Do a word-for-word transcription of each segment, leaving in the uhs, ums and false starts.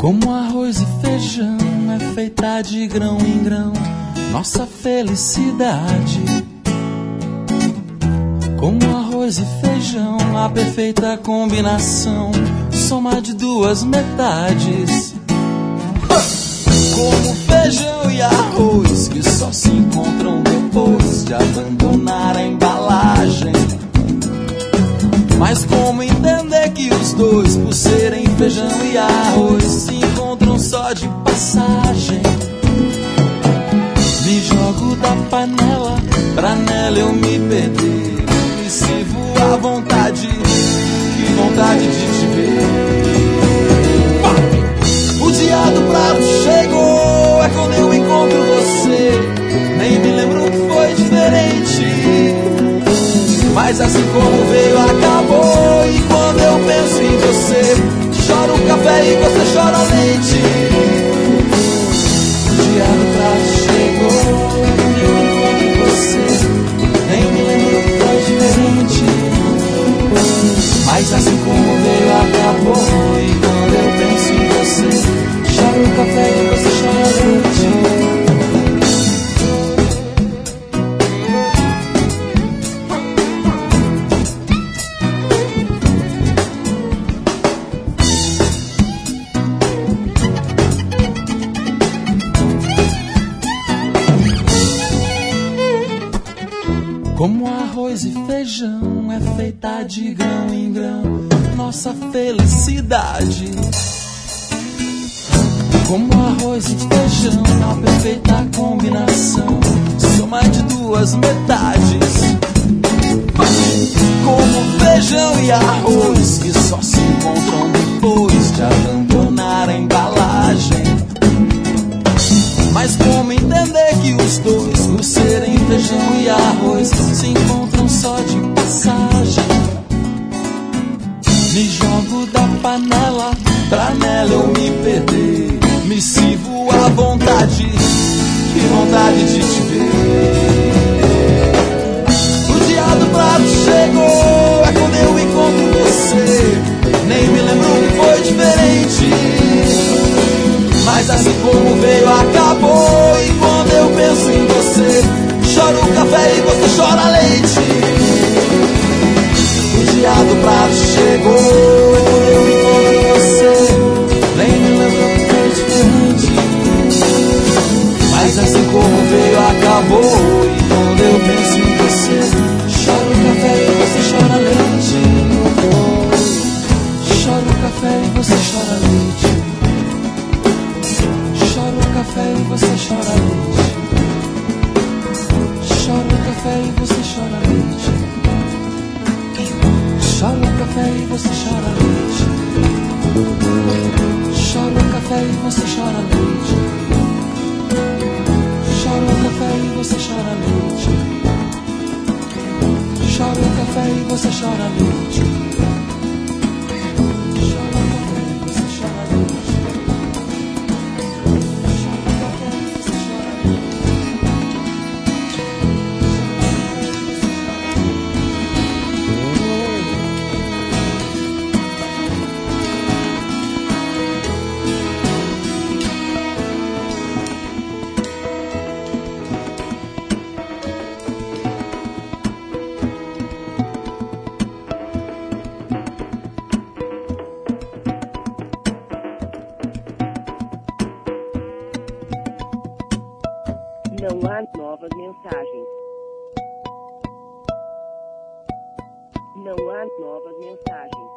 Como arroz e feijão é feita de grão em grão nossa felicidade. Como arroz e feijão, a perfeita combinação, soma de duas metades. Como feijão e arroz, que só se encontram depois de abandonar a embalagem. Mas como entender que os dois, por serem feijão e arroz, se encontram só de passagem? Me jogo da panela, pra nela eu me perder. Me sirvo à vontade, que vontade de te ver. O dia do prato chegou, é quando eu encontro você. Nem me lembro que foi diferente, mas assim como veio, acabou. E quando eu penso em você, choro um café e você chora leite. O dia do prato chegou, quando eu encontro você. Nem me lembro que foi diferente, mas assim como veio, acabou. E quando eu penso em você, choro um café e você chora leite. Como arroz e feijão é feita de grão em grão nossa felicidade. Como arroz e feijão, a perfeita combinação, soma de duas metades. Como feijão e arroz, que só se encontram depois de abandonar a embalagem. Mas como entender que os dois, por serem feijão e arroz, se encontram só de passagem? Me jogo da panela, pra nela eu me perder. Me sirvo à vontade, que vontade de te ver. O dia do prato chegou, é quando eu encontro você. Nem me lembro que foi diferente, mas assim como veio, acabou. E quando eu penso em você, choro um café e você chora leite. O dia do prato chegou, é quando eu encontro você. Nem me lembro que foi diferente, mas assim como veio, acabou. E quando eu penso em você, choro um café e você chora leite. Choro um café e você chora leite. Choro um café e você chora leite. Choro um café e você chora leite. Choro um café e você chora leite. Choro um café e você chora leite. Choro um café e você chora leite. Choro um café e você chora leite. Choro um café e você chora leite. Não há novas mensagens. Não há novas mensagens.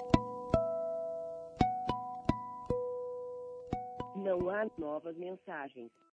Não há novas mensagens.